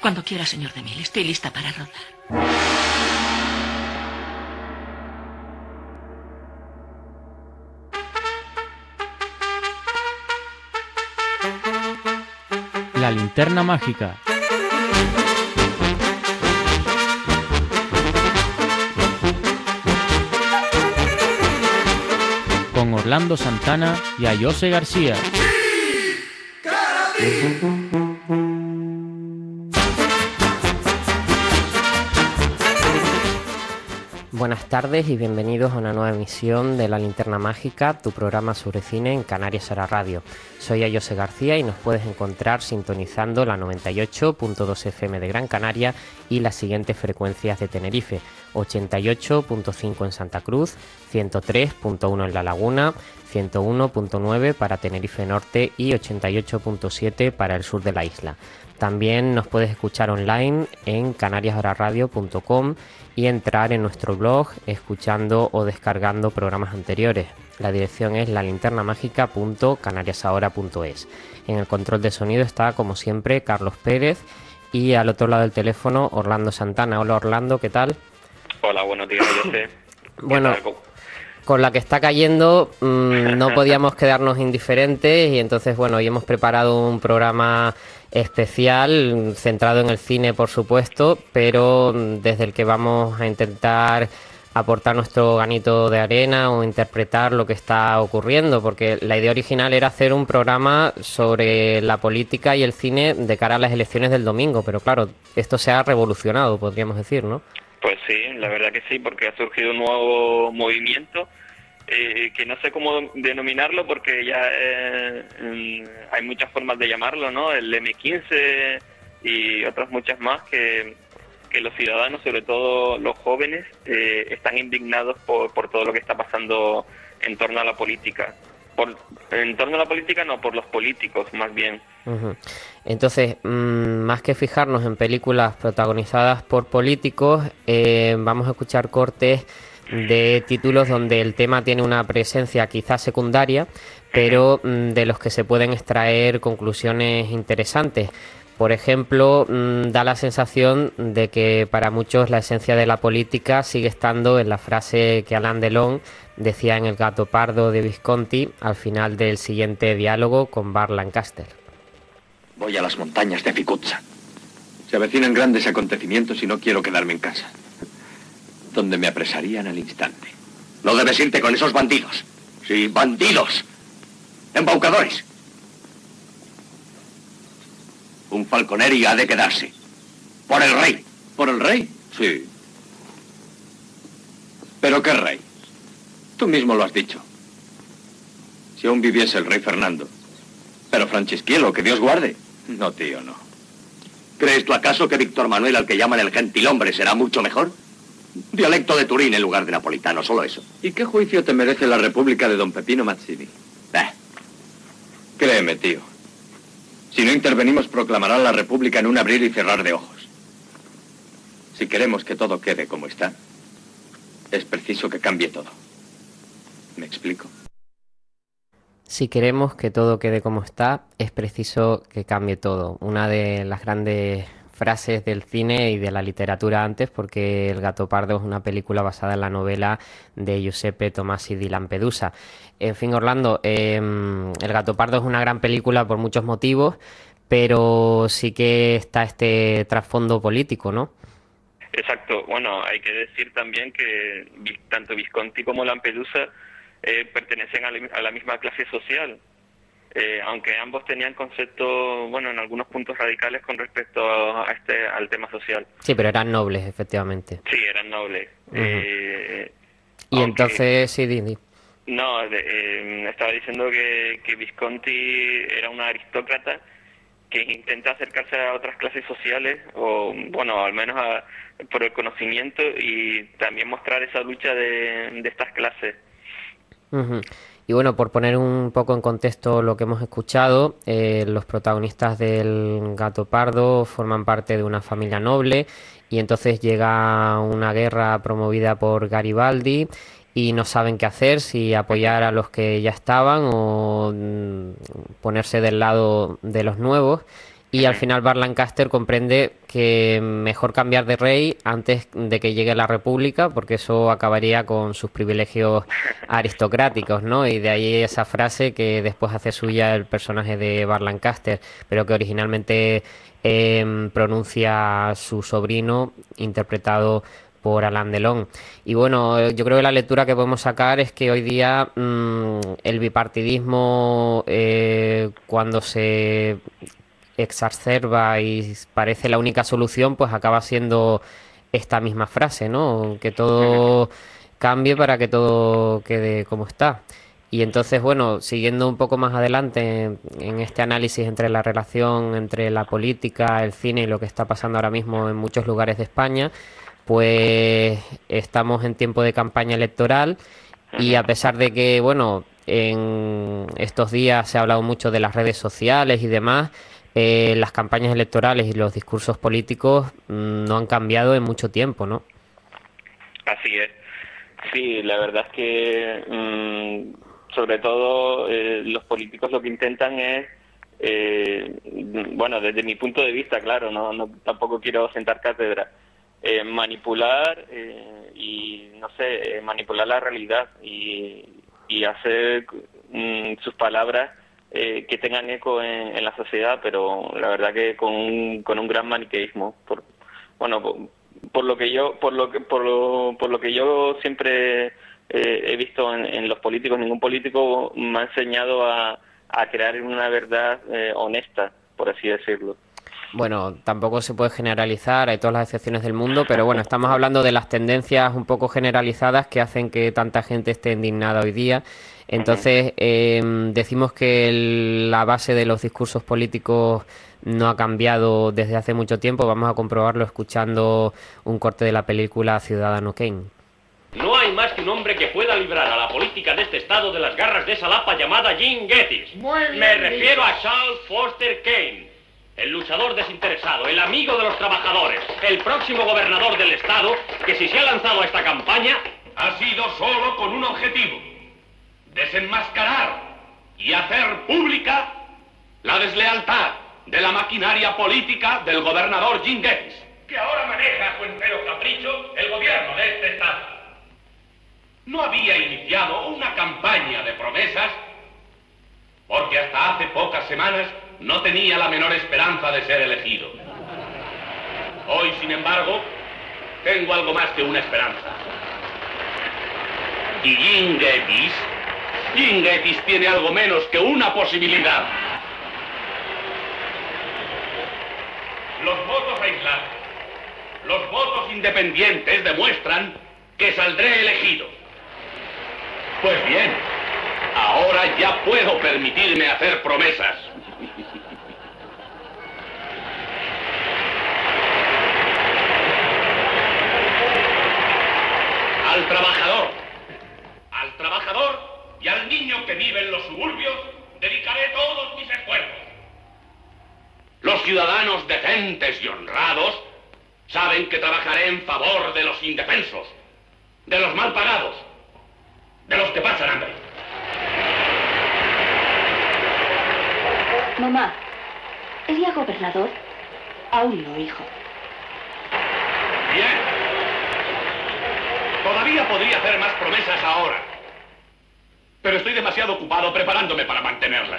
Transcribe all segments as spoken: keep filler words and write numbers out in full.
Cuando quiera, señor DeMille, estoy lista para rodar. La linterna mágica. Con Orlando Santana y Ayose García. Buenas tardes y bienvenidos a una nueva emisión de La Linterna Mágica, tu programa sobre cine en Canarias Ahora Radio. Soy Ayose García y nos puedes encontrar sintonizando la noventa y ocho punto dos F M de Gran Canaria y las siguientes frecuencias de Tenerife: ochenta y ocho punto cinco en Santa Cruz, ciento tres punto uno en La Laguna, ciento uno punto nueve para Tenerife Norte y ochenta y ocho punto siete para el sur de la isla. También nos puedes escuchar online en canarias ahora radio punto com y entrar en nuestro blog escuchando o descargando programas anteriores. La dirección es la linterna mágica punto canarias ahora punto es. En el control de sonido está, como siempre, Carlos Pérez y al otro lado del teléfono Orlando Santana. Hola Orlando, ¿qué tal? Hola, buenos días, yo sé. Bueno, con la que está cayendo mmm, no podíamos quedarnos indiferentes y entonces, bueno, hoy hemos preparado un programa especial centrado en el cine, por supuesto, pero desde el que vamos a intentar aportar nuestro granito de arena o interpretar lo que está ocurriendo, porque la idea original era hacer un programa sobre la política y el cine de cara a las elecciones del domingo, pero claro, esto se ha revolucionado, podríamos decir, ¿no? Pues sí, la verdad que sí, porque ha surgido un nuevo movimiento eh, que no sé cómo denominarlo, porque ya eh, eh, hay muchas formas de llamarlo, ¿no? El eme quince y otras muchas más que, que los ciudadanos, sobre todo los jóvenes, eh, están indignados por, por todo lo que está pasando en torno a la política. Por, en torno a la política no, por los políticos más bien. Uh-huh. Entonces, mmm, más que fijarnos en películas protagonizadas por políticos, eh, vamos a escuchar cortes de títulos donde el tema tiene una presencia quizás secundaria, pero mmm, de los que se pueden extraer conclusiones interesantes. Por ejemplo, mmm, da la sensación de que para muchos la esencia de la política sigue estando en la frase que Alain Delon decía en El gato pardo de Visconti al final del siguiente diálogo con Burt Lancaster. Voy a las montañas de Ficuzza. Se avecinan grandes acontecimientos y no quiero quedarme en casa, donde me apresarían al instante. No debes irte con esos bandidos. Sí, bandidos. Embaucadores. Un Falconeri ha de quedarse. Por el rey. ¿Por el rey? Sí. ¿Pero qué rey? Tú mismo lo has dicho. Si aún viviese el rey Fernando. Pero Francisquielo, que Dios guarde. No, tío, no. ¿Crees tú acaso que Víctor Manuel, al que llaman el gentilhombre, será mucho mejor? Dialecto de Turín en lugar de napolitano, solo eso. ¿Y qué juicio te merece la República de don Peppino Mazzini? Eh. Créeme, tío. Si no intervenimos, proclamarán la República en un abrir y cerrar de ojos. Si queremos que todo quede como está, es preciso que cambie todo. ¿Me explico? Si queremos que todo quede como está, es preciso que cambie todo. Una de las grandes frases del cine y de la literatura antes, porque El gato pardo es una película basada en la novela de Giuseppe Tomasi di Lampedusa. En fin, Orlando, eh, El gato pardo es una gran película por muchos motivos, pero sí que está este trasfondo político, ¿no? Exacto. Bueno, hay que decir también que tanto Visconti como Lampedusa eh, pertenecen a la misma clase social. Eh, aunque ambos tenían conceptos, bueno, en algunos puntos radicales con respecto a este al tema social. Sí, pero eran nobles, efectivamente. Sí, eran nobles. Uh-huh. eh, y aunque, entonces, sí, Didi. No, de, eh, estaba diciendo que, que Visconti era un aristócrata que intenta acercarse a otras clases sociales, o bueno, al menos a, por el conocimiento, y también mostrar esa lucha de, de estas clases. Uh-huh. Y bueno, por poner un poco en contexto lo que hemos escuchado, eh, los protagonistas del gato pardo forman parte de una familia noble y entonces llega una guerra promovida por Garibaldi y no saben qué hacer, si apoyar a los que ya estaban o mm, ponerse del lado de los nuevos. y al final Burt Lancaster comprende que mejor cambiar de rey antes de que llegue la República, porque eso acabaría con sus privilegios aristocráticos, ¿no? Y de ahí esa frase que después hace suya el personaje de Burt Lancaster, pero que originalmente eh, pronuncia su sobrino, interpretado por Alain Delon. Y bueno, yo creo que la lectura que podemos sacar es que hoy día mmm, el bipartidismo, eh, cuando se exacerba y parece la única solución, pues acaba siendo esta misma frase, ¿no? Que todo cambie para que todo quede como está. Y entonces, bueno, siguiendo un poco más adelante en este análisis entre la relación entre la política, el cine y lo que está pasando ahora mismo en muchos lugares de España, pues estamos en tiempo de campaña electoral y a pesar de que, bueno, en estos días se ha hablado mucho de las redes sociales y demás, eh, las campañas electorales y los discursos políticos mmm, no han cambiado en mucho tiempo, ¿no? Así es. Sí, la verdad es que mmm, sobre todo eh, los políticos lo que intentan es, eh, bueno, desde mi punto de vista, claro, no, no tampoco quiero sentar cátedra, eh, manipular eh, y, no sé, eh, manipular la realidad y, y hacer mmm, sus palabras eh, que tengan eco en, en la sociedad, pero la verdad que con un, con un gran maniqueísmo. Por, bueno, por, por lo que yo, por lo que, por lo, por lo que yo siempre eh, he visto en, en los políticos, ningún político me ha enseñado a, a crear una verdad eh, honesta, por así decirlo. Bueno, tampoco se puede generalizar, hay todas las excepciones del mundo, pero bueno, estamos hablando de las tendencias un poco generalizadas que hacen que tanta gente esté indignada hoy día. Entonces, eh, decimos que el, la base de los discursos políticos no ha cambiado desde hace mucho tiempo. Vamos a comprobarlo escuchando un corte de la película Ciudadano Kane. No hay más que un hombre que pueda librar a la política de este estado de las garras de esa lapa llamada Jim Gettys. Me refiero a Charles Foster Kane. El luchador desinteresado, el amigo de los trabajadores, el próximo gobernador del estado, que si se ha lanzado a esta campaña, ha sido solo con un objetivo: desenmascarar y hacer pública la deslealtad de la maquinaria política del gobernador Jim Gettys, que ahora maneja a su entero capricho el gobierno de este estado. No había iniciado una campaña de promesas porque hasta hace pocas semanas no tenía la menor esperanza de ser elegido. Hoy, sin embargo, tengo algo más que una esperanza. Y Jim Gettys, Jim Gettys tiene algo menos que una posibilidad. Los votos aislados, los votos independientes demuestran que saldré elegido. Pues bien, ahora ya puedo permitirme hacer promesas. Al trabajador, al trabajador y al niño que vive en los suburbios, dedicaré todos mis esfuerzos. Los ciudadanos decentes y honrados saben que trabajaré en favor de los indefensos, de los mal pagados, de los que pasan hambre. Mamá, ¿es ya gobernador? Aún no, hijo. Bien. Todavía podría hacer más promesas ahora, pero estoy demasiado ocupado preparándome para mantenerlas.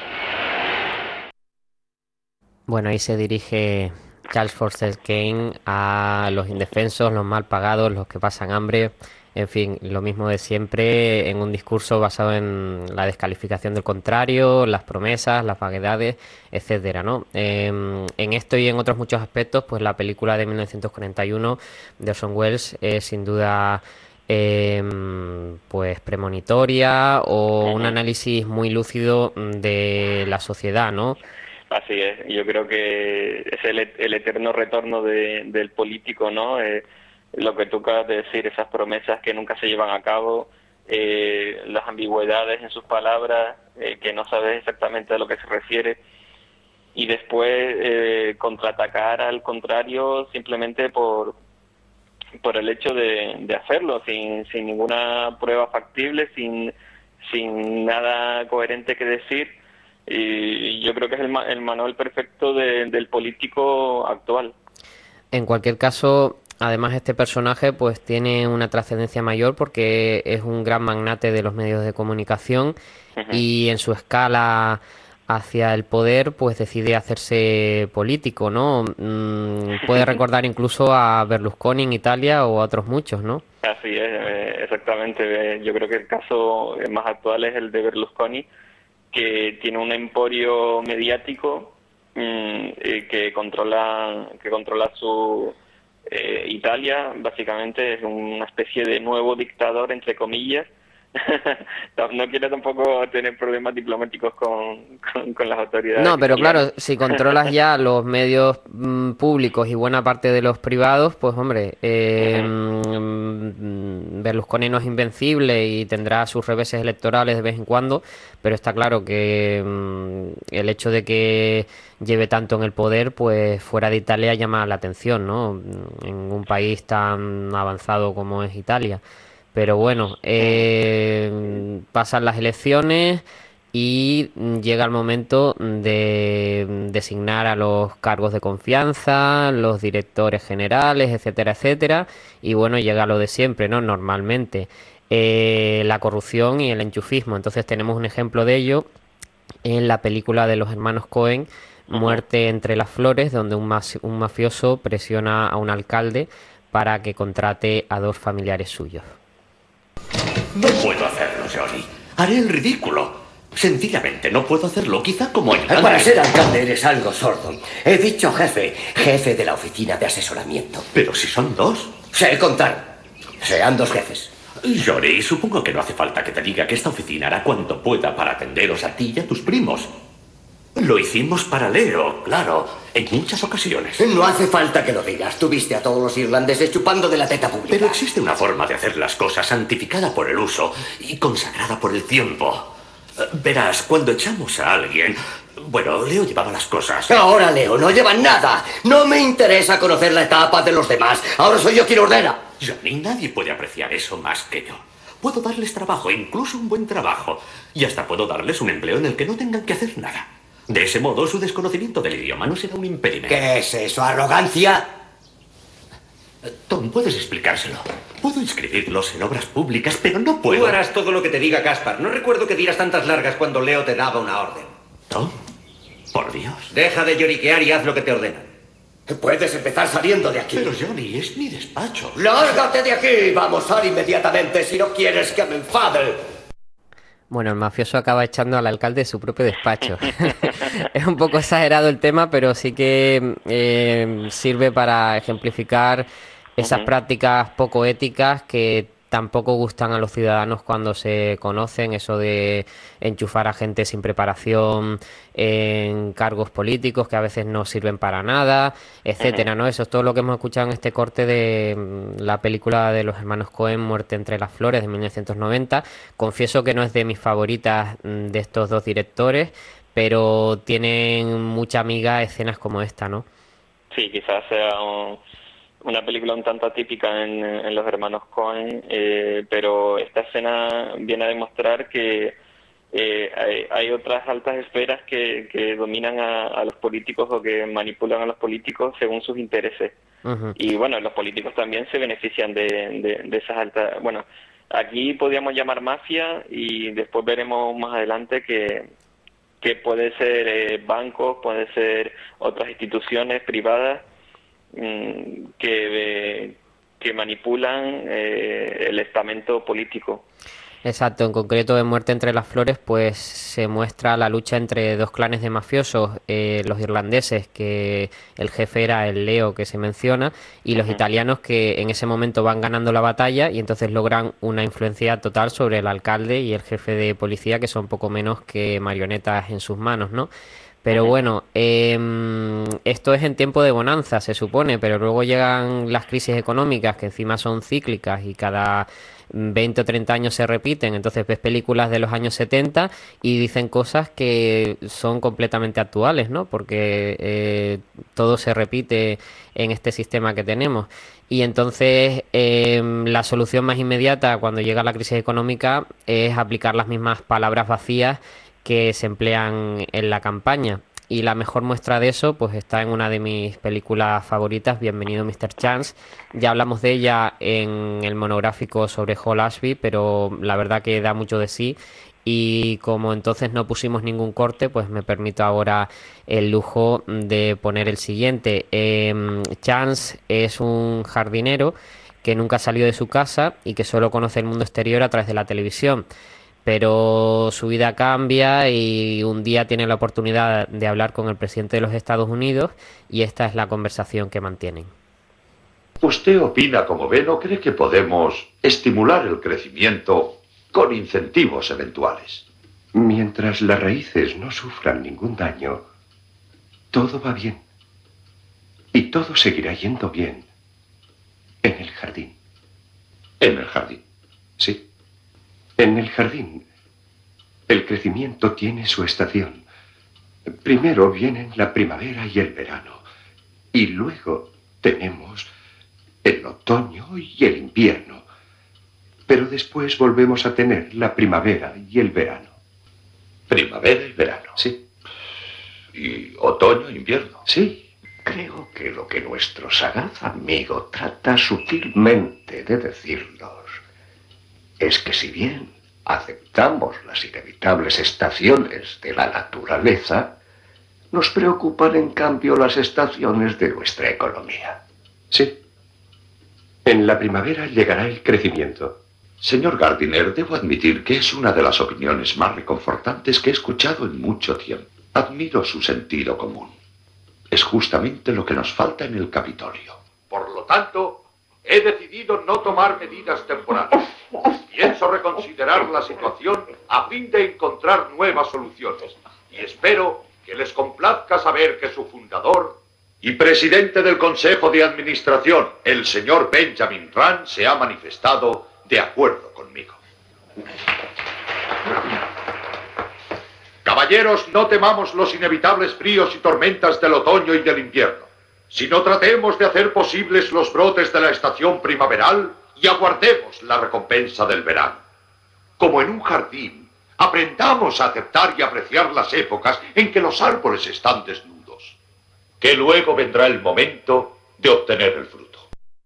Bueno, ahí se dirige Charles Foster Kane a los indefensos, los mal pagados, los que pasan hambre. En fin, lo mismo de siempre, en un discurso basado en la descalificación del contrario, las promesas, las vaguedades, etcétera, ¿no? Eh, en esto y en otros muchos aspectos, pues la película de mil novecientos cuarenta y uno de Orson Welles es sin duda eh, pues premonitoria o un análisis muy lúcido de la sociedad, ¿no? Así es, yo creo que es el, el eterno retorno de, del político, ¿no? Eh, lo que tú acabas de decir, esas promesas que nunca se llevan a cabo, eh, las ambigüedades en sus palabras, eh, que no sabes exactamente a lo que se refiere, y después eh, contraatacar al contrario simplemente por por el hecho de, de hacerlo, sin, sin ninguna prueba factible, sin, sin nada coherente que decir. y yo creo que es el, ma el manual perfecto de, del político actual. En cualquier caso, además este personaje pues tiene una trascendencia mayor porque es un gran magnate de los medios de comunicación uh-huh. y en su escala hacia el poder pues decide hacerse político, ¿no? Mm, puede recordar incluso a Berlusconi en Italia o a otros muchos, ¿no? Así es, eh, exactamente. Yo creo que el caso más actual es el de Berlusconi, que tiene un emporio mediático mmm, eh, que controla que controla su eh, Italia. Básicamente es una especie de nuevo dictador, entre comillas. No quiere tampoco tener problemas diplomáticos con, con, con las autoridades. No, pero claro, si controlas ya los medios mm, públicos y buena parte de los privados, pues hombre, eh, uh-huh. Berlusconi no es invencible y tendrá sus reveses electorales de vez en cuando, pero está claro que mm, el hecho de que lleve tanto en el poder, pues fuera de Italia llama la atención, ¿no? En un país tan avanzado como es Italia. Pero bueno, eh, pasan las elecciones y llega el momento de designar a los cargos de confianza, los directores generales, etcétera, etcétera. Y bueno, llega lo de siempre, ¿no? Normalmente, eh, la corrupción y el enchufismo. Entonces tenemos un ejemplo de ello en la película de los hermanos Cohen, Muerte entre las flores, donde un, mas un mafioso presiona a un alcalde para que contrate a dos familiares suyos. No puedo hacerlo, Johnny. Haré el ridículo. Sencillamente no puedo hacerlo. Quizá como alcalde... Para ser alcalde eres algo sordo. He dicho jefe. Jefe de la oficina de asesoramiento. Pero si son dos. Sé contar. Sean dos jefes. Johnny, supongo que no hace falta que te diga que esta oficina hará cuanto pueda para atenderos a ti y a tus primos. Lo hicimos para Leo, claro, en muchas ocasiones. No hace falta que lo digas. Tú viste a todos los irlandeses chupando de la teta pública. Pero existe una forma de hacer las cosas santificada por el uso y consagrada por el tiempo. Verás, cuando echamos a alguien... Bueno, Leo llevaba las cosas. Ahora Leo no lleva nada. No me interesa conocer la etapa de los demás. Ahora soy yo quien ordena. Johnny, nadie puede apreciar eso más que yo. Puedo darles trabajo, incluso un buen trabajo. Y hasta puedo darles un empleo en el que no tengan que hacer nada. De ese modo, su desconocimiento del idioma no será un impedimento. ¿Qué es eso? ¿Arrogancia? Tom, puedes explicárselo. Puedo inscribirlos en obras públicas, pero no puedo... Tú harás todo lo que te diga Caspar. No recuerdo que dieras tantas largas cuando Leo te daba una orden. Tom, por Dios. Deja de lloriquear y haz lo que te ordenan. Puedes empezar saliendo de aquí. Pero, Johnny, es mi despacho. ¡Lárgate de aquí! Vamos, sal inmediatamente si no quieres que me enfade. Bueno, el mafioso acaba echando al alcalde de su propio despacho. Es un poco exagerado el tema, pero sí que eh, sirve para ejemplificar esas uh-huh. prácticas poco éticas que tampoco gustan a los ciudadanos cuando se conocen, eso de enchufar a gente sin preparación en cargos políticos que a veces no sirven para nada, etcétera, ¿no? Eso es todo lo que hemos escuchado en este corte de la película de los hermanos Cohen, Muerte entre las flores, de mil novecientos noventa. Confieso que no es de mis favoritas de estos dos directores, pero tienen mucha amiga escenas como esta, ¿no? Sí, quizás sea un... una película un tanto atípica en, en los hermanos Cohen, eh, pero esta escena viene a demostrar que eh, hay, hay otras altas esferas que, que dominan a, a los políticos o que manipulan a los políticos según sus intereses. Uh-huh. Y bueno, los políticos también se benefician de, de, de esas altas... Bueno, aquí podríamos llamar mafia y después veremos más adelante que, que puede ser eh, bancos, puede ser otras instituciones privadas que, que manipulan eh, el estamento político. Exacto, en concreto en Muerte entre las flores pues se muestra la lucha entre dos clanes de mafiosos, eh, los irlandeses, que el jefe era el Leo que se menciona, y los uh-huh. italianos, que en ese momento van ganando la batalla y entonces logran una influencia total sobre el alcalde y el jefe de policía, que son poco menos que marionetas en sus manos, ¿no? Pero bueno, eh, esto es en tiempo de bonanza, se supone, pero luego llegan las crisis económicas, que encima son cíclicas y cada veinte o treinta años se repiten. Entonces ves películas de los años setenta y dicen cosas que son completamente actuales, ¿no? Porque eh, todo se repite en este sistema que tenemos. Y entonces eh, la solución más inmediata cuando llega la crisis económica es aplicar las mismas palabras vacías que se emplean en la campaña. Y la mejor muestra de eso pues está en una de mis películas favoritas, Bienvenido mister Chance. Ya hablamos de ella en el monográfico sobre Hall Ashby, pero la verdad que da mucho de sí. Y como entonces no pusimos ningún corte, pues me permito ahora el lujo de poner el siguiente. Eh, Chance es un jardinero que nunca salió de su casa y que solo conoce el mundo exterior a través de la televisión. Pero su vida cambia y un día tiene la oportunidad de hablar con el presidente de los Estados Unidos y esta es la conversación que mantienen. ¿Usted opina como ven o cree que podemos estimular el crecimiento con incentivos eventuales? Mientras las raíces no sufran ningún daño, todo va bien. Y todo seguirá yendo bien en el jardín. ¿En el jardín? Sí. En el jardín, el crecimiento tiene su estación. Primero vienen la primavera y el verano. Y luego tenemos el otoño y el invierno. Pero después volvemos a tener la primavera y el verano. ¿Primavera y verano? Sí. ¿Y otoño e invierno? Sí. Creo que lo que nuestro sagaz amigo trata sutilmente de decirnos es que si bien aceptamos las inevitables estaciones de la naturaleza, nos preocupan en cambio las estaciones de nuestra economía. Sí. En la primavera llegará el crecimiento. Señor Gardiner, debo admitir que es una de las opiniones más reconfortantes que he escuchado en mucho tiempo. Admiro su sentido común. Es justamente lo que nos falta en el Capitolio. Por lo tanto, he decidido no tomar medidas temporales. Pienso reconsiderar la situación a fin de encontrar nuevas soluciones. Y espero que les complazca saber que su fundador y presidente del Consejo de Administración, el señor Benjamin Rand, se ha manifestado de acuerdo conmigo. Caballeros, no temamos los inevitables fríos y tormentas del otoño y del invierno, sino tratemos de hacer posibles los brotes de la estación primaveral y aguardemos la recompensa del verano. Como en un jardín, aprendamos a aceptar y apreciar las épocas en que los árboles están desnudos, que luego vendrá el momento de obtener el fruto.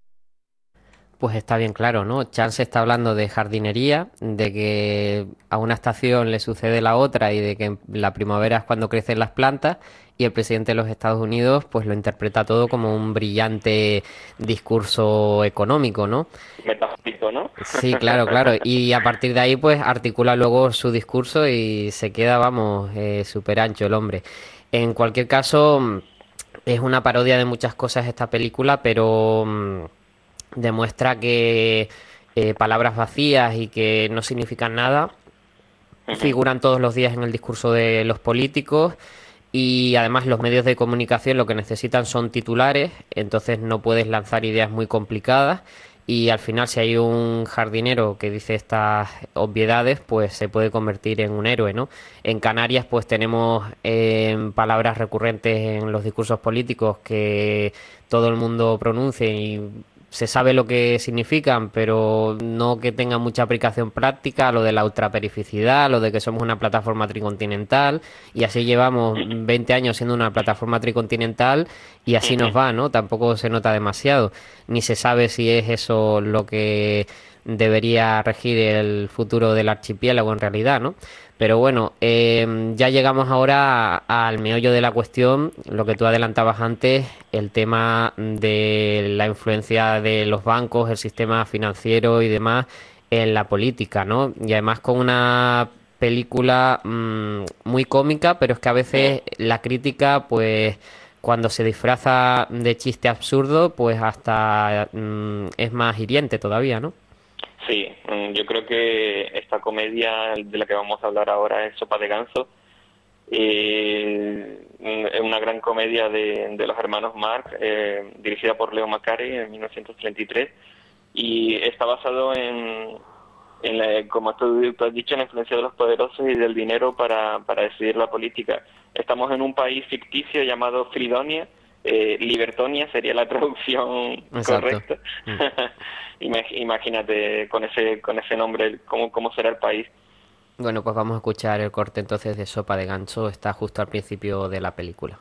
Pues está bien claro, ¿no? Chance está hablando de jardinería, de que a una estación le sucede la otra y de que la primavera es cuando crecen las plantas, y el presidente de los Estados Unidos pues lo interpreta todo como un brillante discurso económico, ¿no? Metafísico, ¿no? Sí, claro, claro. Y a partir de ahí pues articula luego su discurso y se queda, vamos, eh, súper ancho el hombre. En cualquier caso, es una parodia de muchas cosas esta película, pero demuestra que eh, palabras vacías y que no significan nada figuran todos los días en el discurso de los políticos, y además los medios de comunicación lo que necesitan son titulares, entonces no puedes lanzar ideas muy complicadas, y al final si hay un jardinero que dice estas obviedades pues se puede convertir en un héroe, ¿no? En Canarias pues tenemos eh, palabras recurrentes en los discursos políticos que todo el mundo pronuncia y se sabe lo que significan, pero no que tengan mucha aplicación práctica, lo de la ultraperificidad, lo de que somos una plataforma tricontinental, y así llevamos veinte años siendo una plataforma tricontinental y así nos va, ¿no? Tampoco se nota demasiado, ni se sabe si es eso lo que debería regir el futuro del archipiélago en realidad, ¿no? Pero bueno, eh, ya llegamos ahora al meollo de la cuestión, lo que tú adelantabas antes, el tema de la influencia de los bancos, el sistema financiero y demás en la política, ¿no? Y además con una película mmm, muy cómica, pero es que a veces la crítica, pues cuando se disfraza de chiste absurdo, pues hasta mmm, es más hiriente todavía, ¿no? Sí, yo creo que esta comedia de la que vamos a hablar ahora es Sopa de Ganso. Eh, es una gran comedia de, de los hermanos Marx, eh, dirigida por Leo Macari en mil novecientos treinta y tres, y está basado en, en la, como tú, tú has dicho, en la influencia de los poderosos y del dinero para, para decidir la política. Estamos en un país ficticio llamado Fridonia. Eh, Libertonia sería la traducción correcta. Imagínate con ese con ese nombre cómo, cómo será el país. Bueno, pues vamos a escuchar el corte entonces de Sopa de Ganso, está justo al principio de la película.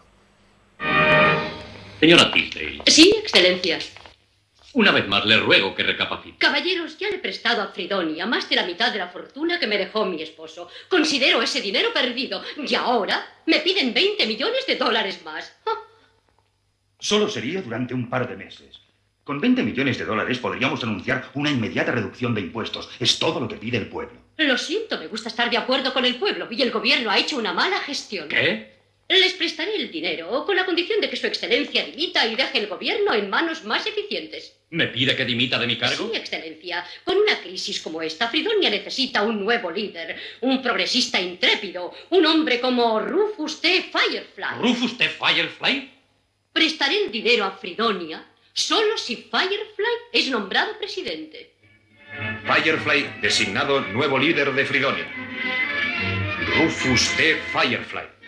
Señora Tisdale. Sí, excelencia. Una vez más le ruego que recapacite. Caballeros, ya le he prestado a Fridonia más de la mitad de la fortuna que me dejó mi esposo. Considero ese dinero perdido. Y ahora me piden veinte millones de dólares más. ¡Ah! Solo sería durante un par de meses. Con veinte millones de dólares podríamos anunciar una inmediata reducción de impuestos. Es todo lo que pide el pueblo. Lo siento, me gusta estar de acuerdo con el pueblo. Y el gobierno ha hecho una mala gestión. ¿Qué? Les prestaré el dinero con la condición de que su excelencia dimita y deje el gobierno en manos más eficientes. ¿Me pide que dimita de mi cargo? Sí, excelencia. Con una crisis como esta, Fridonia necesita un nuevo líder, un progresista intrépido, un hombre como Rufus T. Firefly. ¿Rufus T. Firefly? Prestaré el dinero a Fridonia solo si Firefly es nombrado presidente. Firefly designado nuevo líder de Fridonia. Rufus T. Firefly.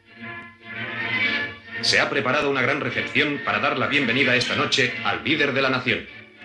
Se ha preparado una gran recepción para dar la bienvenida esta noche al líder de la nación.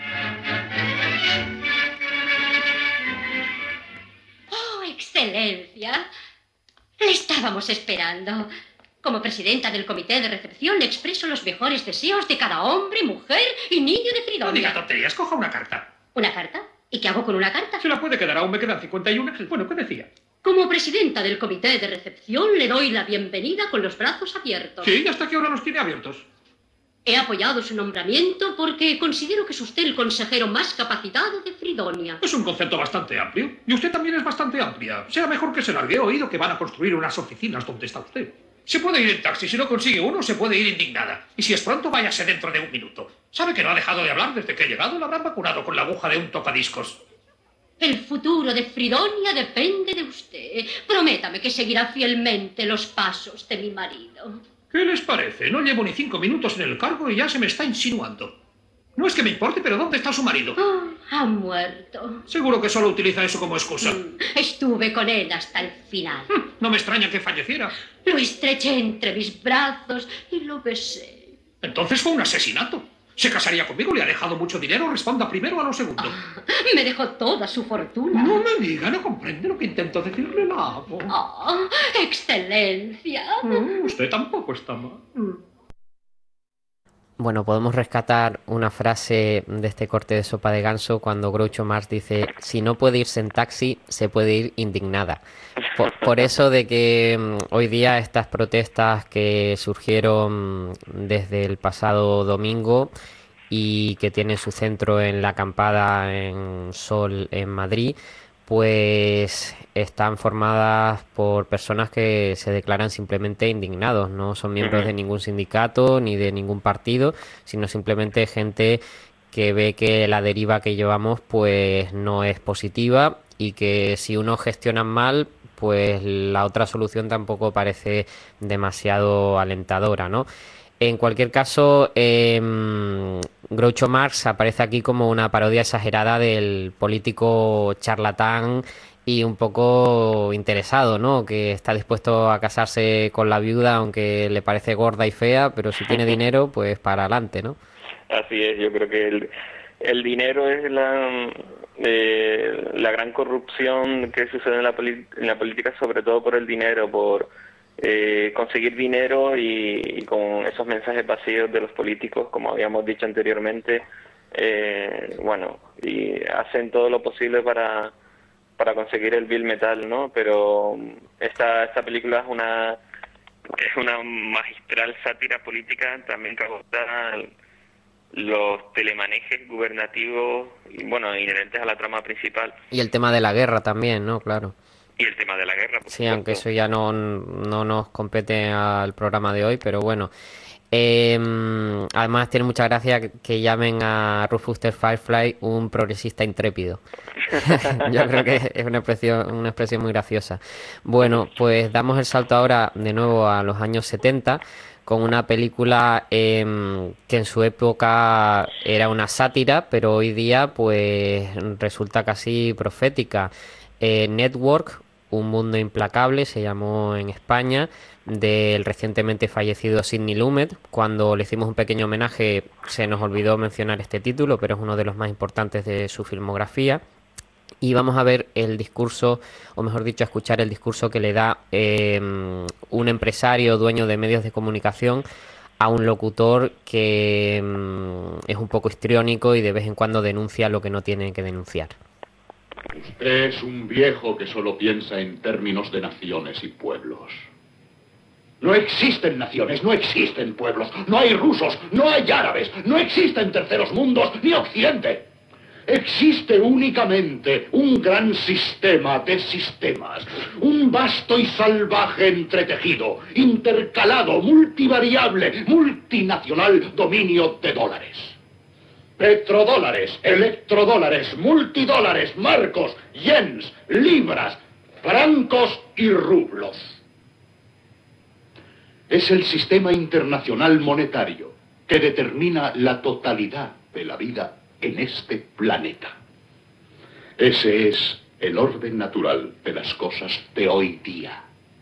¡Oh, excelencia! Le estábamos esperando. Como presidenta del comité de recepción le expreso los mejores deseos de cada hombre, mujer y niño de Fridonia. No diga tonterías, coja una carta. ¿Una carta? ¿Y qué hago con una carta? Se la puede quedar, aún me quedan cincuenta y uno. Bueno, ¿qué decía? Como presidenta del comité de recepción le doy la bienvenida con los brazos abiertos. Sí, ¿y hasta qué hora los tiene abiertos? He apoyado su nombramiento porque considero que es usted el consejero más capacitado de Fridonia. Es un concepto bastante amplio. Y usted también es bastante amplia. Será mejor que se largue. He oído que van a construir unas oficinas donde está usted. Se puede ir en taxi. Si no consigue uno, se puede ir indignada. Y si es pronto, váyase dentro de un minuto. ¿Sabe que no ha dejado de hablar desde que he llegado? La habrán vacunado con la aguja de un tocadiscos. El futuro de Fridonia depende de usted. Prométame que seguirá fielmente los pasos de mi marido. ¿Qué les parece? No llevo ni cinco minutos en el cargo y ya se me está insinuando. No es que me importe, pero ¿dónde está su marido? Oh, ha muerto. Seguro que solo utiliza eso como excusa. Mm, estuve con él hasta el final. Mm, no me extraña que falleciera. Lo estreché entre mis brazos y lo besé. Entonces fue un asesinato. ¿Se casaría conmigo? ¿Le ha dejado mucho dinero? Responda primero a lo segundo. Oh, me dejó toda su fortuna. No me diga, no comprende lo que intento decirle, la amo. Oh, excelencia. Mm, usted tampoco está mal. Mm. Bueno, podemos rescatar una frase de este corte de Sopa de Ganso cuando Groucho Marx dice: si no puede irse en taxi, se puede ir indignada. Por, por eso de que um, hoy día estas protestas que surgieron desde el pasado domingo y que tienen su centro en la acampada en Sol en Madrid, pues están formadas por personas que se declaran simplemente indignados, no son miembros de ningún sindicato ni de ningún partido, sino simplemente gente que ve que la deriva que llevamos pues no es positiva y que si unos gestionan mal, pues la otra solución tampoco parece demasiado alentadora, ¿no? En cualquier caso, eh, Groucho Marx aparece aquí como una parodia exagerada del político charlatán y un poco interesado, ¿no? Que está dispuesto a casarse con la viuda aunque le parece gorda y fea, pero si tiene dinero, pues para adelante, ¿no? Así es, yo creo que el, el dinero es la, eh, la gran corrupción que sucede en la, en la política, sobre todo por el dinero, por eh, conseguir dinero y, y con esos mensajes vacíos de los políticos, como habíamos dicho anteriormente, eh, bueno, y hacen todo lo posible para para conseguir el bill metal, ¿no? Pero esta esta película es una es una magistral sátira política, también que aborda los telemanejes gubernativos y, bueno, inherentes a la trama principal. Y el tema de la guerra también, ¿no? Claro. Y el tema de la guerra, por Sí, supuesto. aunque eso ya no, no nos compete al programa de hoy, pero bueno. Eh, además tiene mucha gracia que, que llamen a Rufus T. Firefly un progresista intrépido. Yo creo que es una expresión, una expresión muy graciosa. Bueno, pues damos el salto ahora de nuevo a los años setenta con una película eh, que en su época era una sátira, pero hoy día pues resulta casi profética. Eh, Network, un mundo implacable, se llamó en España, del recientemente fallecido Sidney Lumet. Cuando le hicimos un pequeño homenaje se nos olvidó mencionar este título, pero es uno de los más importantes de su filmografía. y vamos a ver el discurso, o mejor dicho, a escuchar el discurso que le da eh, un empresario dueño de medios de comunicación a un locutor que um, es un poco histriónico y de vez en cuando denuncia lo que no tiene que denunciar. Usted es un viejo que solo piensa en términos de naciones y pueblos. No existen naciones, no existen pueblos, no hay rusos, no hay árabes, no existen terceros mundos, ni Occidente. Existe únicamente un gran sistema de sistemas, un vasto y salvaje entretejido, intercalado, multivariable, multinacional dominio de dólares. Petrodólares, electrodólares, multidólares, marcos, yens, libras, francos y rublos. Es el sistema internacional monetario que determina la totalidad de la vida en este planeta. Ese es el orden natural de las cosas de hoy día.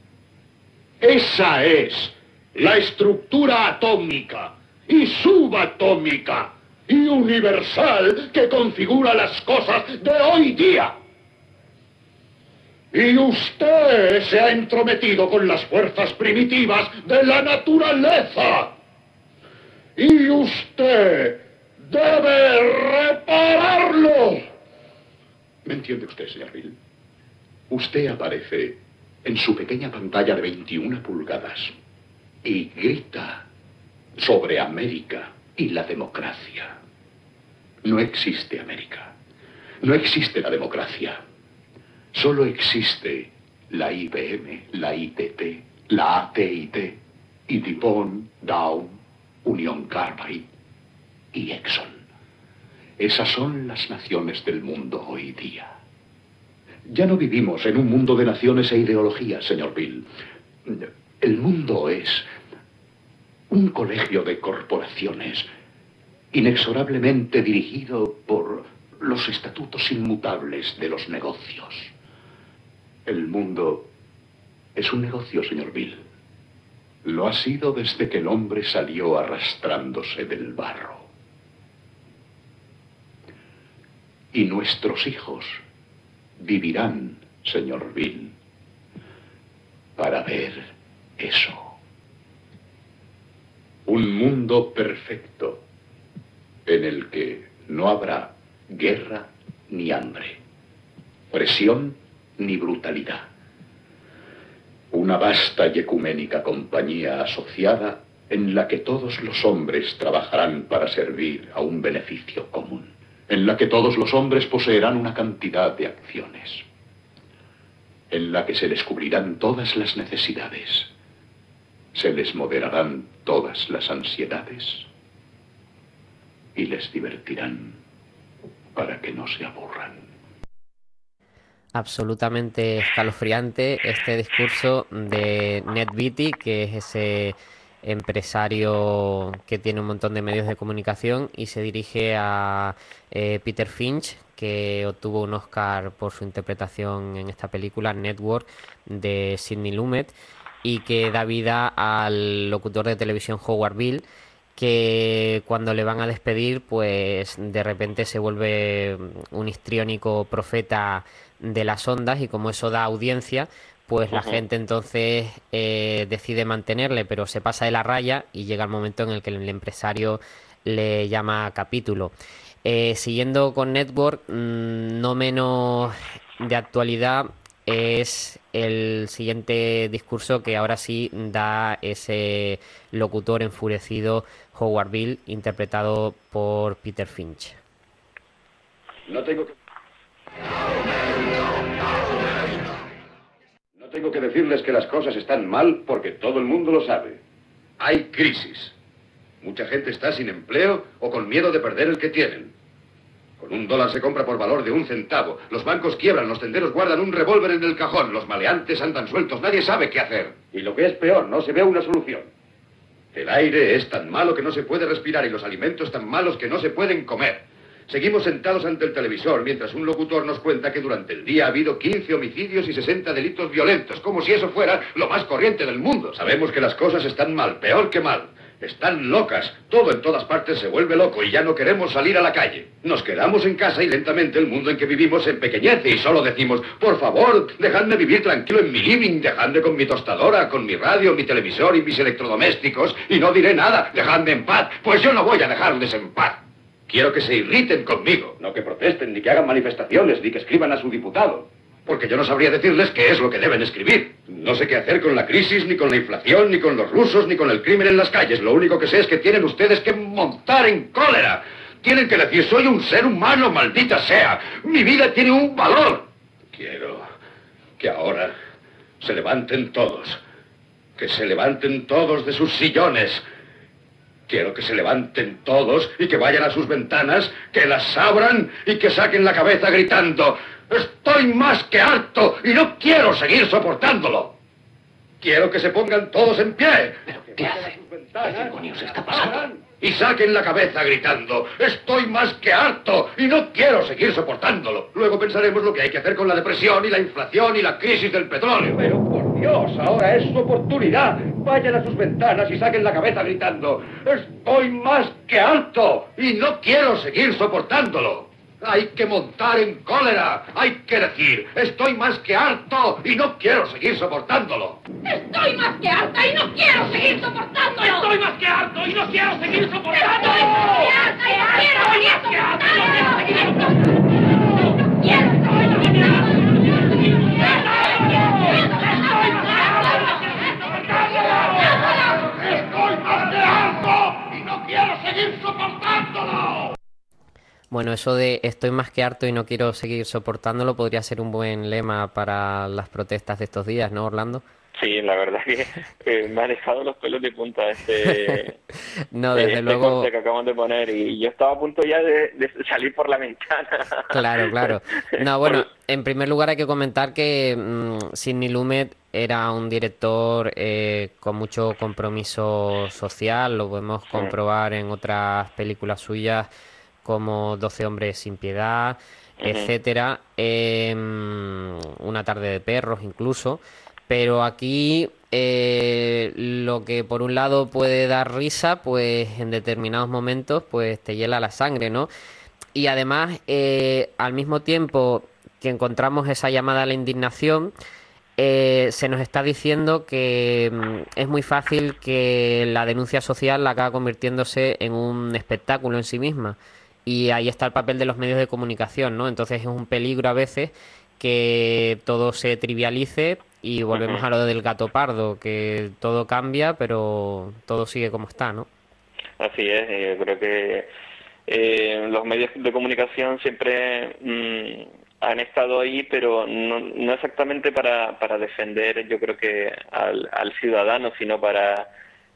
Esa es la estructura atómica y subatómica y universal que configura las cosas de hoy día. Y usted se ha entrometido con las fuerzas primitivas de la naturaleza. Y usted debe repararlo. ¿Me entiende usted, señor Bill? Usted aparece en su pequeña pantalla de veintiuna pulgadas y grita sobre América y la democracia. No existe América. No existe la democracia. Solo existe la I B M, la I T T, la A T y T, y DuPont, Dow, Union Carbide y Exxon. Esas son las naciones del mundo hoy día. Ya no vivimos en un mundo de naciones e ideologías, señor Bill. El mundo es un colegio de corporaciones inexorablemente dirigido por los estatutos inmutables de los negocios. El mundo es un negocio, señor Bill. Lo ha sido desde que el hombre salió arrastrándose del barro. Y nuestros hijos vivirán, señor Bill, para ver eso. Un mundo perfecto en el que no habrá guerra ni hambre, presión ni brutalidad. Una vasta y ecuménica compañía asociada en la que todos los hombres trabajarán para servir a un beneficio común, en la que todos los hombres poseerán una cantidad de acciones, en la que se les cubrirán todas las necesidades, se les moderarán todas las ansiedades y les divertirán para que no se aburran. Absolutamente escalofriante este discurso de Ned Beatty, que es ese empresario que tiene un montón de medios de comunicación y se dirige a eh, Peter Finch, que obtuvo un Oscar por su interpretación en esta película Network de Sidney Lumet, y que da vida al locutor de televisión Howard Beale, que cuando le van a despedir, pues de repente se vuelve un histriónico profeta de las ondas, y como eso da audiencia, pues la gente entonces eh, decide mantenerle, pero se pasa de la raya y llega el momento en el que el empresario le llama capítulo. Eh, siguiendo con Network, mmm, no menos de actualidad es el siguiente discurso que ahora sí da ese locutor enfurecido Howard Beale, interpretado por Peter Finch. No tengo que... No tengo que decirles que las cosas están mal porque todo el mundo lo sabe. Hay crisis. Mucha gente está sin empleo o con miedo de perder el que tienen. Con un dólar se compra por valor de un centavo. Los bancos quiebran, los tenderos guardan un revólver en el cajón, los maleantes andan sueltos, nadie sabe qué hacer. Y lo que es peor, no se ve una solución. El aire es tan malo que no se puede respirar y los alimentos tan malos que no se pueden comer. Seguimos sentados ante el televisor mientras un locutor nos cuenta que durante el día ha habido quince homicidios y sesenta delitos violentos, como si eso fuera lo más corriente del mundo. Sabemos que las cosas están mal, peor que mal. Están locas. Todo en todas partes se vuelve loco y ya no queremos salir a la calle. Nos quedamos en casa y lentamente el mundo en que vivimos se empequeñece y solo decimos, por favor, dejadme vivir tranquilo en mi living, dejadme con mi tostadora, con mi radio, mi televisor y mis electrodomésticos y no diré nada, dejadme en paz. Pues yo no voy a dejarles en paz. Quiero que se irriten conmigo, no que protesten, ni que hagan manifestaciones, ni que escriban a su diputado. Porque yo no sabría decirles qué es lo que deben escribir. No sé qué hacer con la crisis, ni con la inflación, ni con los rusos, ni con el crimen en las calles. Lo único que sé es que tienen ustedes que montar en cólera. Tienen que decir, soy un ser humano, maldita sea. Mi vida tiene un valor. Quiero que ahora se levanten todos. Que se levanten todos de sus sillones. Quiero que se levanten todos y que vayan a sus ventanas, que las abran y que saquen la cabeza gritando, estoy más que harto y no quiero seguir soportándolo. Quiero que se pongan todos en pie. ¿Pero qué hace? ¿Qué demonios está pasando? Y saquen la cabeza gritando, estoy más que harto y no quiero seguir soportándolo. Luego pensaremos lo que hay que hacer con la depresión y la inflación y la crisis del petróleo. Pero por Dios, ahora es su oportunidad. Vayan a sus ventanas y saquen la cabeza gritando, estoy más que harto y no quiero seguir soportándolo. Hay que montar en cólera. Hay que decir, estoy más que harto y no quiero seguir soportándolo. Estoy más que harta y no quiero seguir soportándolo. Estoy más que harto y no quiero seguir soportándolo. Estoy más que harta y no quiero seguir soportándolo. No quiero. Estoy más que harto y no quiero seguir soportándolo. Bueno, eso de estoy más que harto y no quiero seguir soportándolo podría ser un buen lema para las protestas de estos días, ¿no, Orlando? Sí, la verdad que eh, me ha dejado los pelos de punta este, no, desde este luego... corte que acabamos de poner y yo estaba a punto ya de, de salir por la ventana. Claro, claro. No, bueno, en primer lugar hay que comentar que mmm, Sidney Lumet era un director eh, con mucho compromiso social, lo podemos comprobar en otras películas suyas como doce hombres sin piedad, uh-huh. etcétera, eh, Una tarde de perros incluso, pero aquí eh, lo que por un lado puede dar risa, pues en determinados momentos pues te hiela la sangre, ¿no? Y además, eh, al mismo tiempo que encontramos esa llamada a la indignación, eh, se nos está diciendo que mm, es muy fácil que la denuncia social la acabe convirtiéndose en un espectáculo en sí misma. Y ahí está el papel de los medios de comunicación, ¿no? Entonces es un peligro a veces que todo se trivialice y volvemos uh-huh. a lo del gato pardo, que todo cambia, pero todo sigue como está, ¿no? Así es, yo creo que eh, los medios de comunicación siempre mmm, han estado ahí, pero no, no exactamente para, para defender, yo creo que al, al ciudadano, sino para,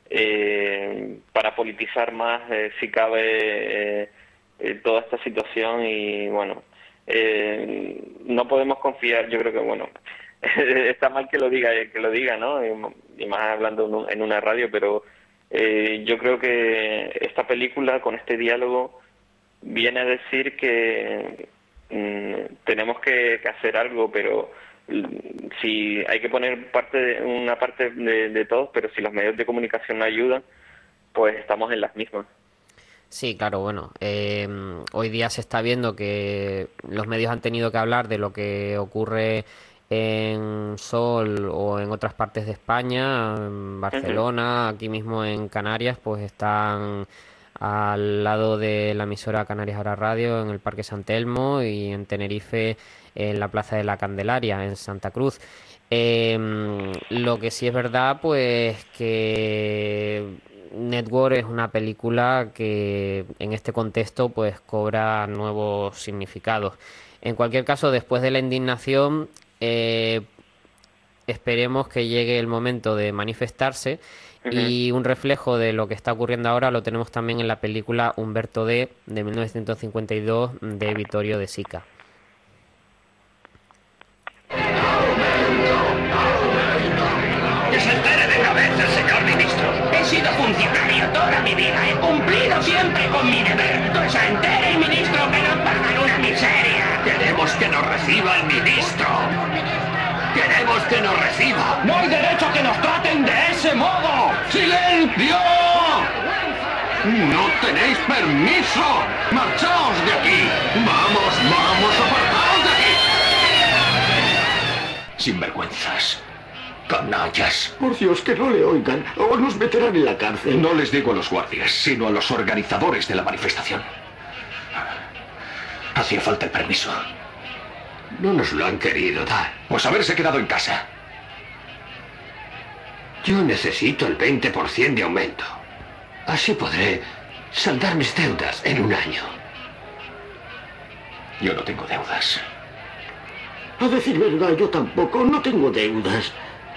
eh, para politizar más, eh, si cabe... Eh, Eh, toda esta situación y bueno eh, no podemos confiar, yo creo que bueno está mal que lo diga que lo diga no y, y más hablando en una radio, pero eh, yo creo que esta película con este diálogo viene a decir que mm, tenemos que, que hacer algo, pero mm, si hay que poner parte de, una parte de, de todos, pero si los medios de comunicación no ayudan, pues estamos en las mismas. Sí, claro, bueno, eh, hoy día se está viendo que los medios han tenido que hablar de lo que ocurre en Sol o en otras partes de España, en Barcelona, uh-huh. aquí mismo en Canarias, pues están al lado de la emisora Canarias Ahora Radio, en el Parque San Telmo, y en Tenerife, en la Plaza de la Candelaria, en Santa Cruz. Eh, lo que sí es verdad, pues que Network es una película que en este contexto pues cobra nuevos significados. En cualquier caso, después de la indignación, eh, esperemos que llegue el momento de manifestarse. Uh-huh. Y un reflejo de lo que está ocurriendo ahora lo tenemos también en la película Humberto D de mil novecientos cincuenta y dos de Vittorio De Sica. Que se entere de cabeza, señor ministro. He sido funcionario toda mi vida. He cumplido siempre con mi deber. Que se entere el ministro que nos pagan una miseria. Queremos que nos reciba el ministro. Queremos que nos reciba. No hay derecho a que nos traten de ese modo. ¡Silencio! ¡No tenéis permiso! ¡Marchaos de aquí! ¡Vamos, vamos, apartaos de aquí! Sinvergüenzas. Canallas. Por Dios, que no le oigan, o nos meterán en la cárcel. No les digo a los guardias, sino a los organizadores de la manifestación. Hacía falta el permiso. No nos lo han querido dar. Pues haberse quedado en casa. Yo necesito el veinte por ciento de aumento. Así podré saldar mis deudas en un año. Yo no tengo deudas. A decir verdad, yo tampoco, no tengo deudas.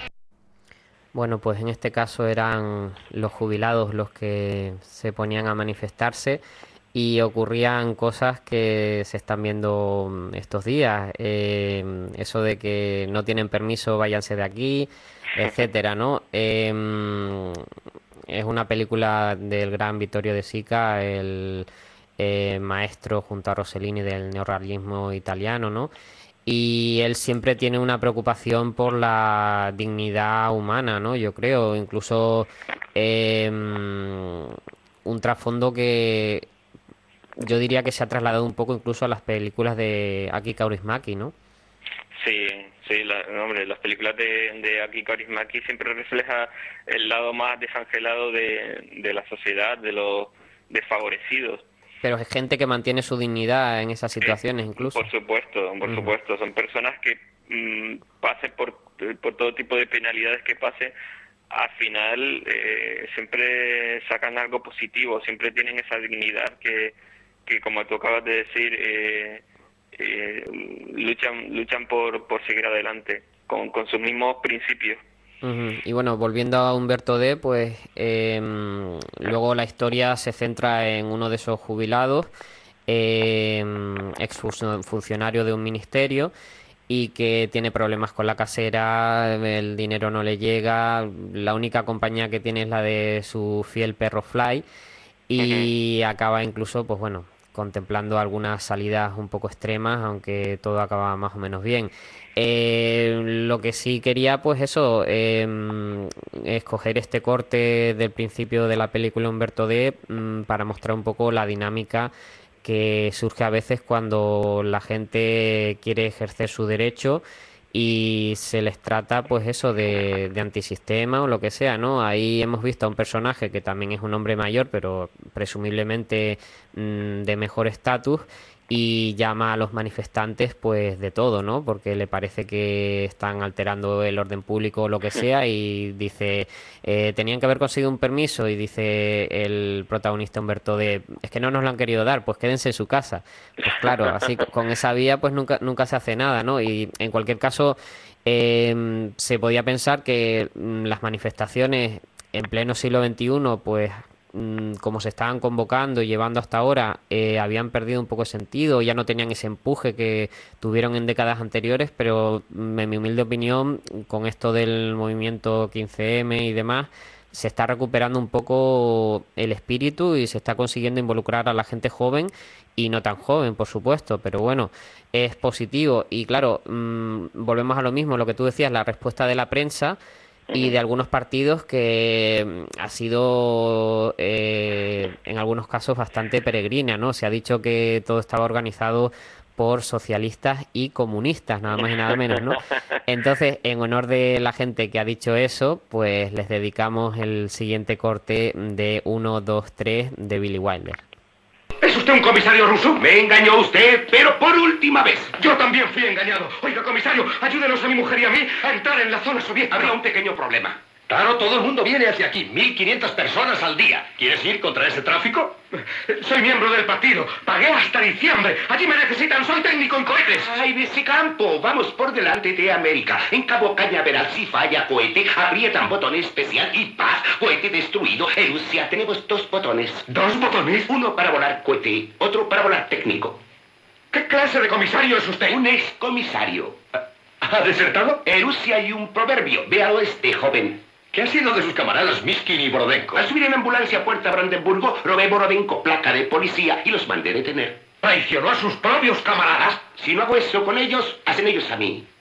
Bueno, pues en este caso eran los jubilados los que se ponían a manifestarse y ocurrían cosas que se están viendo estos días. Eh, eso de que no tienen permiso, váyanse de aquí, etcétera, ¿no? Eh, es una película del gran Vittorio De Sica, el eh, maestro junto a Rossellini del neorrealismo italiano, ¿no? Y él siempre tiene una preocupación por la dignidad humana, ¿no? Yo creo, incluso eh, un trasfondo que yo diría que se ha trasladado un poco incluso a las películas de Aki Kaurismäki, ¿no? Sí, sí, la, hombre, las películas de, de Aki Kaurismäki siempre refleja el lado más desangelado de, de la sociedad, de los desfavorecidos. Pero es gente que mantiene su dignidad en esas situaciones, incluso. Por supuesto, por mm. supuesto. Son personas que mmm, pasen por, por todo tipo de penalidades que pasen, al final eh, siempre sacan algo positivo, siempre tienen esa dignidad que, que como tú acabas de decir, eh, eh, luchan luchan por, por seguir adelante con, con sus mismos principios. Uh-huh. Y bueno, volviendo a Umberto D, pues eh, luego la historia se centra en uno de esos jubilados, eh, ex funcionario de un ministerio, y que tiene problemas con la casera, el dinero no le llega, la única compañía que tiene es la de su fiel perro Fly, y uh-huh. acaba incluso, pues bueno, contemplando algunas salidas un poco extremas, aunque todo acaba más o menos bien. Eh, lo que sí quería, pues eso, eh, escoger este corte del principio de la película Umberto D mm, para mostrar un poco la dinámica que surge a veces cuando la gente quiere ejercer su derecho y se les trata, pues eso, de, de antisistema o lo que sea, ¿no? Ahí hemos visto a un personaje que también es un hombre mayor, pero presumiblemente mmm, de mejor estatus, y llama a los manifestantes pues de todo, ¿no? Porque le parece que están alterando el orden público o lo que sea, y dice, eh, tenían que haber conseguido un permiso, y dice el protagonista Umberto D, es que no nos lo han querido dar, pues quédense en su casa. Pues claro, así con esa vía pues nunca, nunca se hace nada, ¿no? Y en cualquier caso eh, se podía pensar que mm, las manifestaciones en pleno siglo veintiuno, pues como se estaban convocando y llevando hasta ahora, eh, habían perdido un poco de sentido, ya no tenían ese empuje que tuvieron en décadas anteriores, pero en mi humilde opinión, con esto del movimiento quince eme y demás, se está recuperando un poco el espíritu y se está consiguiendo involucrar a la gente joven y no tan joven, por supuesto, pero bueno, es positivo. Y claro, mmm, volvemos a lo mismo, lo que tú decías, la respuesta de la prensa y de algunos partidos, que ha sido eh, en algunos casos bastante peregrina, ¿no? Se ha dicho que todo estaba organizado por socialistas y comunistas, nada más y nada menos, ¿no? Entonces, en honor de la gente que ha dicho eso, pues les dedicamos el siguiente corte de uno, dos, tres de Billy Wilder. ¿Es usted un comisario ruso? Me engañó usted, pero por última vez. Yo también fui engañado. Oiga, comisario, ayúdenos a mi mujer y a mí a entrar en la zona soviética. Habría un pequeño problema. Claro, todo el mundo viene hacia aquí. mil quinientas personas al día. ¿Quieres ir contra ese tráfico? Soy miembro del partido. Pagué hasta diciembre. Allí me necesitan. Soy técnico en cohetes. ¡Ay, de ese campo! Vamos por delante de América. En Cabo Cañaveral, si falla cohete, aprietan botón especial y paz. Cohete destruido. En Rusia tenemos dos botones. ¿Dos botones? Uno para volar cohete, otro para volar técnico. ¿Qué clase de comisario es usted? Un excomisario. ¿Ha desertado? En Rusia hay un proverbio. Véalo este, joven. ¿Qué ha sido de sus camaradas Miskin y Borodenko? Al subir en ambulancia a Puerta Brandenburgo, robé Borodenko, placa de policía, y los mandé detener. ¿Traicionó a sus propios camaradas? Si no hago eso con ellos, hacen ellos a mí.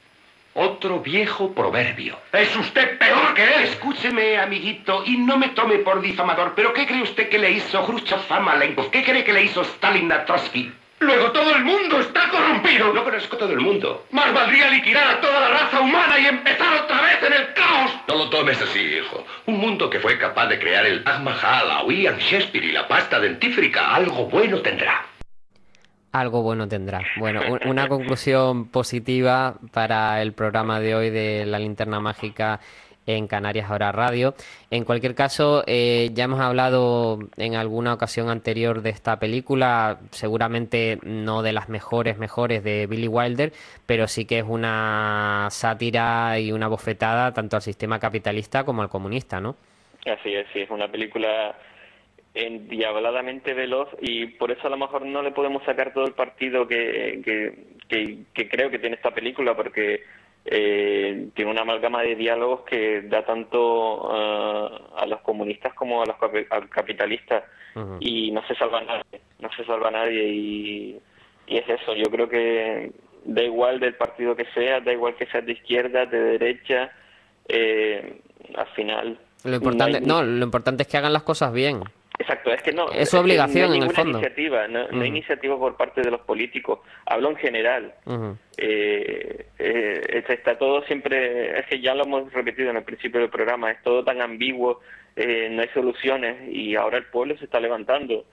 Otro viejo proverbio. ¡Es usted peor que él! Escúcheme, amiguito, y no me tome por difamador, pero ¿qué cree usted que le hizo Khrushchev a Malenkov? ¿Qué cree que le hizo Stalin a Trotsky? Luego todo el mundo está corrompido. No conozco todo el mundo. Más valdría liquidar a toda la raza humana y empezar otra vez en el caos. No lo tomes así, hijo. Un mundo que fue capaz de crear el Taj Mahal, a William Shakespeare y la pasta dentífrica, algo bueno tendrá. Algo bueno tendrá. Bueno, un- una conclusión positiva para el programa de hoy de La Linterna Mágica en Canarias Ahora Radio. En cualquier caso, eh, ya hemos hablado en alguna ocasión anterior de esta película, seguramente no de las mejores, mejores de Billy Wilder, pero sí que es una sátira y una bofetada tanto al sistema capitalista como al comunista, ¿no? Así es, sí, es una película endiabladamente veloz y por eso a lo mejor no le podemos sacar todo el partido que, que, que, que creo que tiene esta película, porque eh, tiene una amalgama de diálogos que da tanto uh, a los comunistas como a los capi- al capitalistas. Uh-huh. Y no se salva nadie, no se salva nadie y, y es eso, yo creo que da igual del partido que sea, da igual que seas de izquierda, de derecha, eh, al final... Lo importante, no, hay... no, lo importante es que hagan las cosas bien. Exacto, es que no es su obligación, no hay en el fondo. Iniciativa, no, no uh-huh. hay iniciativa por parte de los políticos. Hablo en general. Uh-huh. eh, eh, está todo siempre, es que ya lo hemos repetido en el principio del programa, es todo tan ambiguo, eh, no hay soluciones y ahora el pueblo se está levantando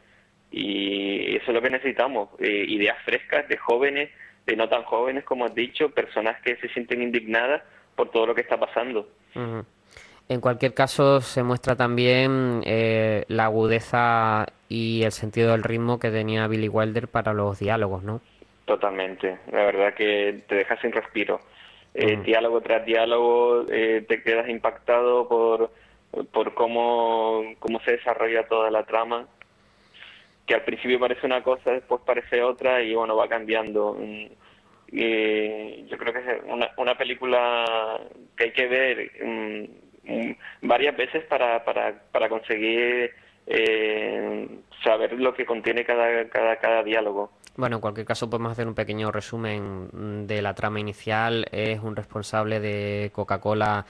y eso es lo que necesitamos. Eh, ideas frescas de jóvenes, de no tan jóvenes como has dicho, personas que se sienten indignadas por todo lo que está pasando. Uh-huh. En cualquier caso, se muestra también eh, la agudeza y el sentido del ritmo que tenía Billy Wilder para los diálogos, ¿no? Totalmente. La verdad que te deja sin respiro. Eh, Mm. Diálogo tras diálogo, eh, te quedas impactado por, por cómo, cómo se desarrolla toda la trama, que al principio parece una cosa, después parece otra y bueno, va cambiando. Mm. Eh, yo creo que es una, una película que hay que ver mm, varias veces para, para, para conseguir eh, saber lo que contiene cada, cada, cada diálogo. Bueno, en cualquier caso podemos hacer un pequeño resumen de la trama inicial. Es un responsable de Coca-Cola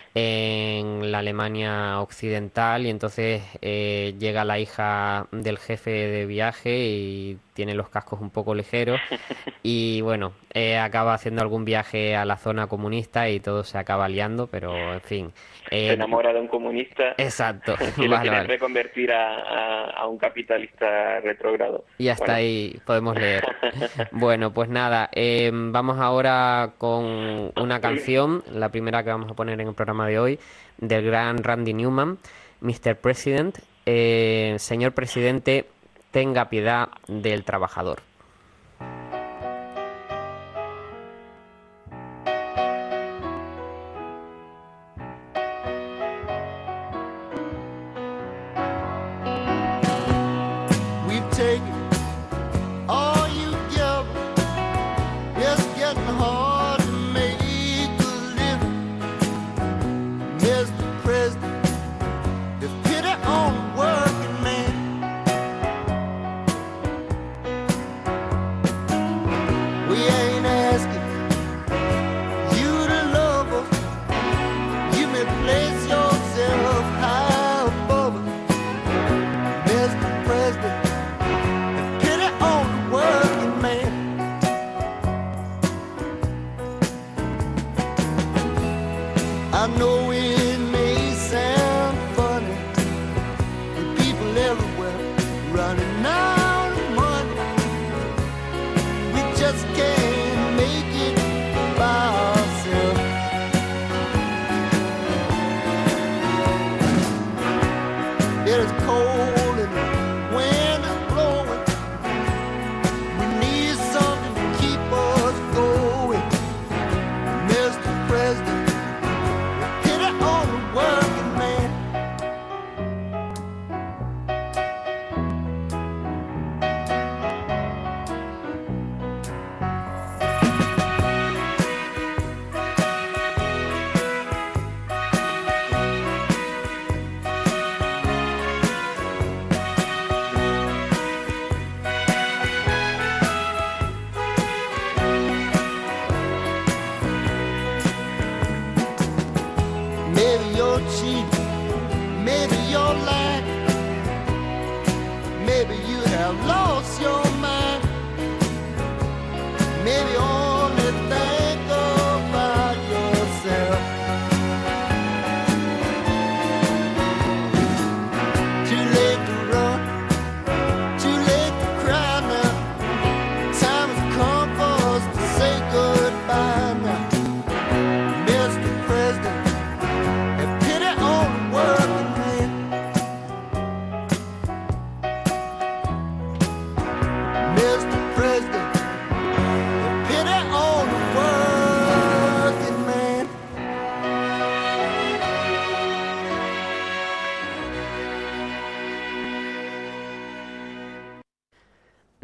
en la Alemania occidental y entonces eh, llega la hija del jefe de viaje y tiene los cascos un poco ligeros y bueno, eh, acaba haciendo algún viaje a la zona comunista y todo se acaba liando, pero en fin. Eh, se enamora de un comunista. Exacto. Que lo vale, quiere vale. reconvertir a, a, a un capitalista retrógrado. Y hasta Bueno. ahí podemos leer. Bueno, pues nada, eh, vamos ahora con una canción, la primera que vamos a poner en el programa de hoy, del gran Randy Newman, mister President. Eh, señor presidente, tenga piedad del trabajador. We've taken all you give. It's getting hard to make a living. Mister President, the pity on the working man.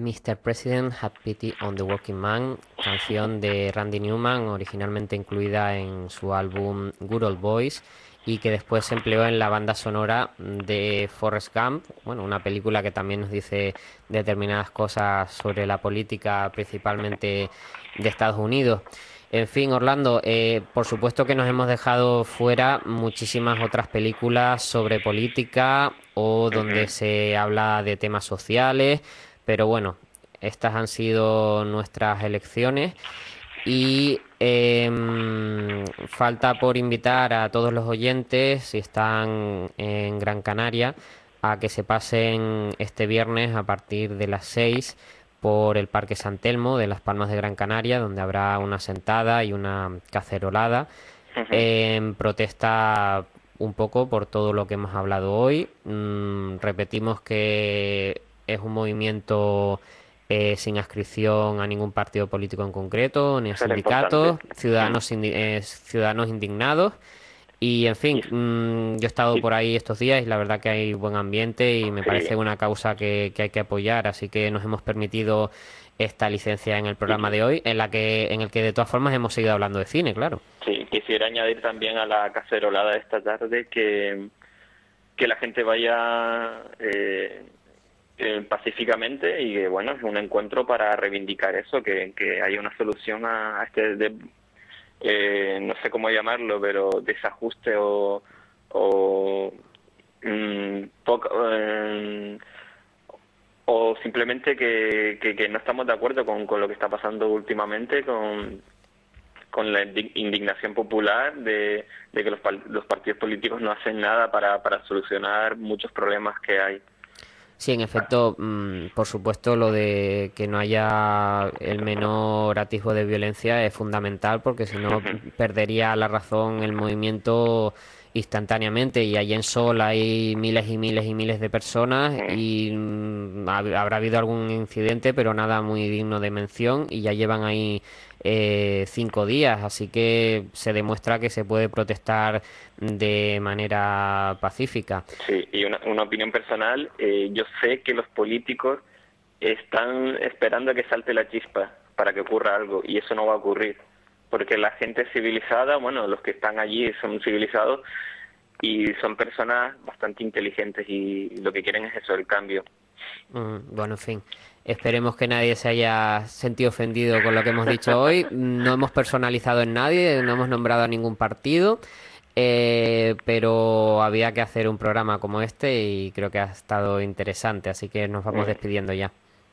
mister President, Have Pity on the Working Man, canción de Randy Newman, originalmente incluida en su álbum Good Old Boys y que después se empleó en la banda sonora de Forrest Gump, bueno, una película que también nos dice determinadas cosas sobre la política, principalmente de Estados Unidos. En fin, Orlando, eh, por supuesto que nos hemos dejado fuera muchísimas otras películas sobre política o donde se habla de temas sociales, pero bueno, estas han sido nuestras elecciones y eh, falta por invitar a todos los oyentes, si están en Gran Canaria, a que se pasen este viernes a partir de las seis por el Parque San Telmo de Las Palmas de Gran Canaria, donde habrá una sentada y una cacerolada uh-huh. en protesta un poco por todo lo que hemos hablado hoy. Mm, repetimos que es un movimiento eh, sin adscripción a ningún partido político en concreto, ni a sindicatos, ciudadanos, indi- eh, ciudadanos indignados. Y en fin, mmm, yo he estado por ahí estos días y la verdad que hay buen ambiente y me sí. parece una causa que, que hay que apoyar, así que nos hemos permitido esta licencia en el programa de hoy, en la que en el que de todas formas hemos seguido hablando de cine, claro. Sí, quisiera añadir también a la cacerolada de esta tarde que, que la gente vaya eh, eh, pacíficamente y que bueno, es un encuentro para reivindicar eso, que, que haya una solución a, a este... De, Eh, no sé cómo llamarlo, pero desajuste o, o, mmm, poco, eh, o simplemente que, que, que no estamos de acuerdo con, con lo que está pasando últimamente, con, con la indignación popular de, de que los, los partidos políticos no hacen nada para, para solucionar muchos problemas que hay. Sí, en efecto, mmm, por supuesto, lo de que no haya el menor atisbo de violencia es fundamental, porque si no perdería la razón el movimiento instantáneamente, y allí en Sol hay miles y miles y miles de personas y mmm, habrá habido algún incidente, pero nada muy digno de mención, y ya llevan ahí eh, cinco días, así que se demuestra que se puede protestar de manera pacífica. Sí, y una, una opinión personal, eh, yo sé que los políticos están esperando a que salte la chispa para que ocurra algo, y eso no va a ocurrir, porque la gente civilizada, bueno, los que están allí son civilizados y son personas bastante inteligentes y lo que quieren es eso, el cambio. Mm, bueno, en fin, esperemos que nadie se haya sentido ofendido con lo que hemos dicho hoy. No hemos personalizado en nadie, no hemos nombrado a ningún partido, eh, pero había que hacer un programa como este y creo que ha estado interesante, así que nos vamos despidiendo ya.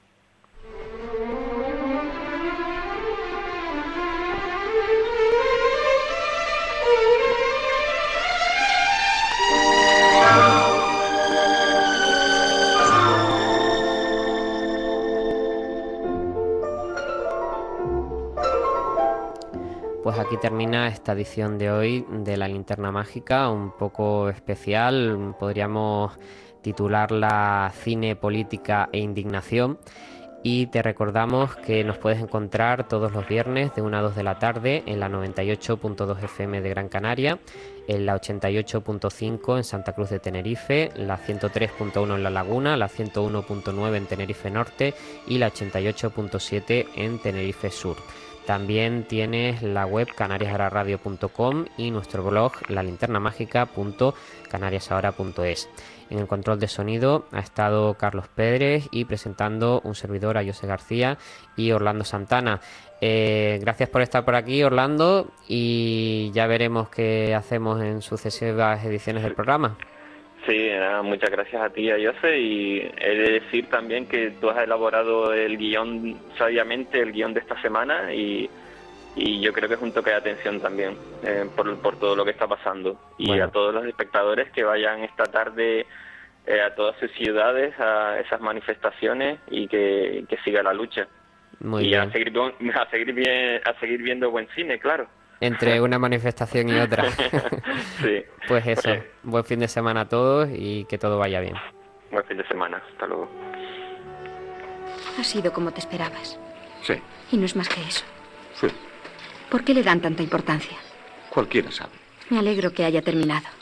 Pues aquí termina esta edición de hoy de La Linterna Mágica, un poco especial, podríamos titularla Cine, Política e Indignación. Y te recordamos que nos puedes encontrar todos los viernes de una a dos de la tarde en la noventa y ocho punto dos F M de Gran Canaria, en la ochenta y ocho punto cinco en Santa Cruz de Tenerife, la ciento tres punto uno en La Laguna, la ciento uno punto nueve en Tenerife Norte y la ochenta y ocho punto siete en Tenerife Sur. También tienes la web canarias ahora radio punto com y nuestro blog la linterna mágica punto canarias ahora punto es. En el control de sonido ha estado Carlos Pérez y presentando un servidor, a José García y Orlando Santana. Eh, gracias por estar por aquí, Orlando, y ya veremos qué hacemos en sucesivas ediciones del programa. Sí, nada, muchas gracias a ti, a José, y he de decir también que tú has elaborado el guión sabiamente, el guión de esta semana, y, y yo creo que es un toque de atención también eh, por, por todo lo que está pasando. Y bueno, a todos los espectadores que vayan esta tarde eh, a todas sus ciudades a esas manifestaciones y que, que siga la lucha. Muy y bien. A seguir, a, seguir bien, a seguir viendo buen cine, claro. Entre una manifestación y otra. Sí. Pues eso, okay. Buen fin de semana a todos y que todo vaya bien. Buen fin de semana, hasta luego. Ha sido como te esperabas. Sí. Y no es más que eso. Sí. ¿Por qué le dan tanta importancia? Cualquiera sabe. Me alegro que haya terminado.